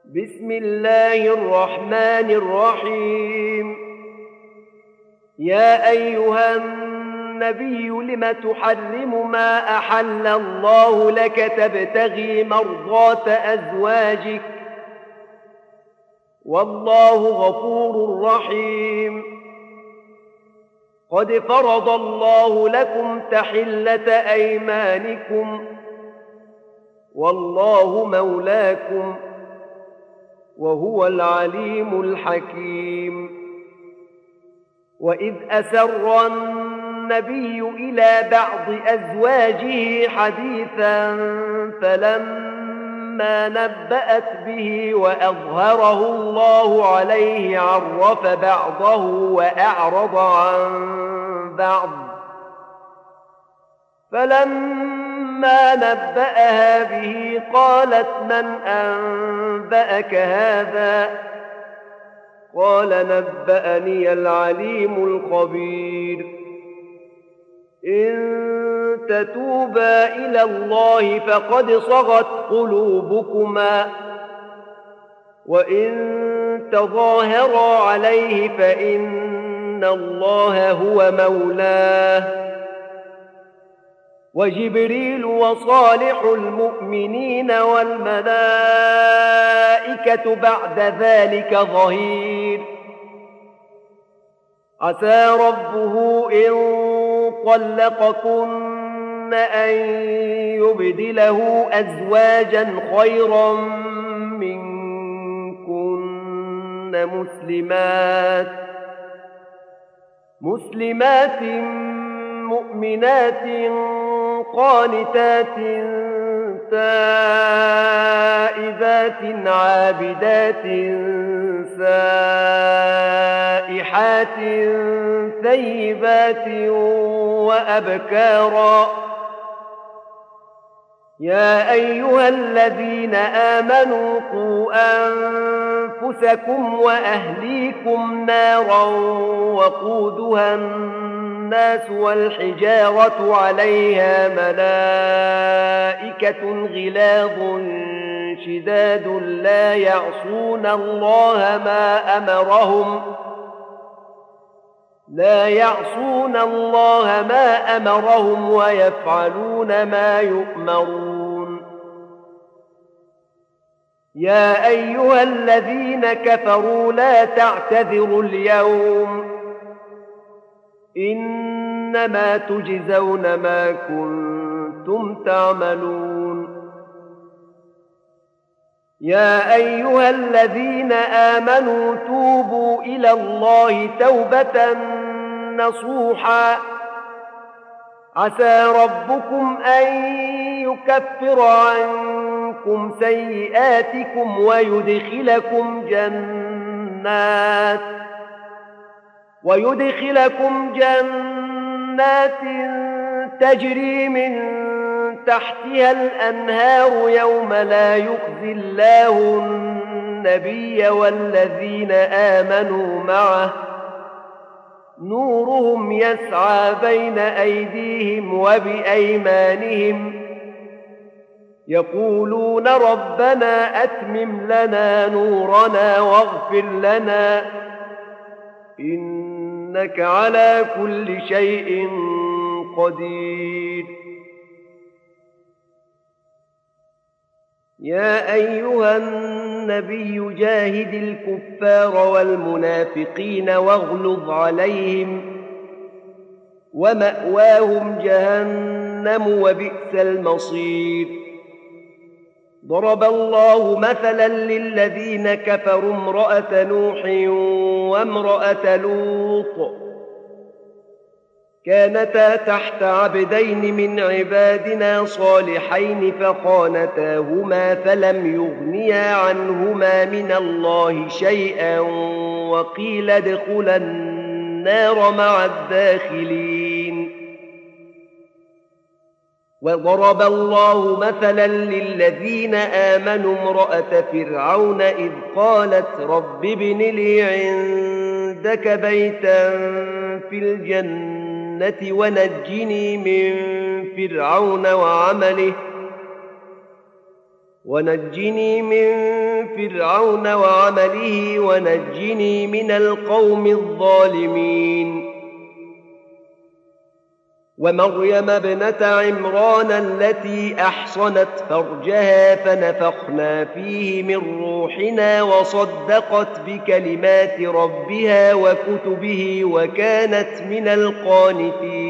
بسم الله الرحمن الرحيم. يا أيها النبي لم تحرم ما أحل الله لك تبتغي مرضات أزواجك والله غفور رحيم. قد فرض الله لكم تحلة أيمانكم والله مولاكم وهو العليم الحكيم. وإذ أسر النبي إلى بعض أزواجه حديثا فلما نبأت به وأظهره الله عليه عرف بعضه وأعرض عن بعض، فلما نبأها به قالت من أنبأك هذا؟ قال نبأني العليم الخبير. إن تتوبا إلى الله فقد صغت قلوبكما، وإن تظاهرا عليه فإن الله هو مولاه، وجبريل وصالح المؤمنين والملائكة بعد ذلك ظهير. عسى ربه إن طلقكن أن يبدله أزواجا خيرا منكن مسلمات مؤمنات قانتات تائبات عابدات سائحات ثيبات وأبكارا. يا أيها الذين آمنوا قوا أنفسكم وأهليكم نارا وقودها الناس والحجارة عليها ملائكة غلاظ شداد لا يعصون الله ما أمرهم ويفعلون ما يؤمرون. يا أيها الذين كفروا لا تعتذروا اليوم، إنما تجزون ما كنتم تعملون. يا أيها الذين آمنوا توبوا إلى الله توبة نصوحا، عسى ربكم أن يكفر عنكم سيئاتكم ويدخلكم جنات تجري من تحتها الأنهار يوم لا يخزي الله النبي والذين آمنوا معه نورهم يسعى بين أيديهم وبأيمانهم يقولون ربنا أتمم لنا نورنا واغفر لنا إنك على كل شيء قدير. يا أيها النبي جاهد الكفار والمنافقين واغلظ عليهم ومأواهم جهنم وبئس المصير. ضرب الله مثلا للذين كفروا امرأة نوح وامرأة لوط كانتا تحت عبدين من عبادنا صالحين فخانتاهما فلم يغنيا عنهما من الله شيئا وقيل ادخلا النار مع الداخلين. وضرب الله مثلا للذين آمنوا امرأة فرعون إذ قالت رب ابن لي عندك بيتا في الجنة ونجني من فرعون ونجني من فرعون وعمله ونجني من القوم الظالمين ومريم ابنة عمران التي أحصنت فرجها فنفخنا فيه من روحنا وصدقت بكلمات ربها وكتبه وكانت من القانتين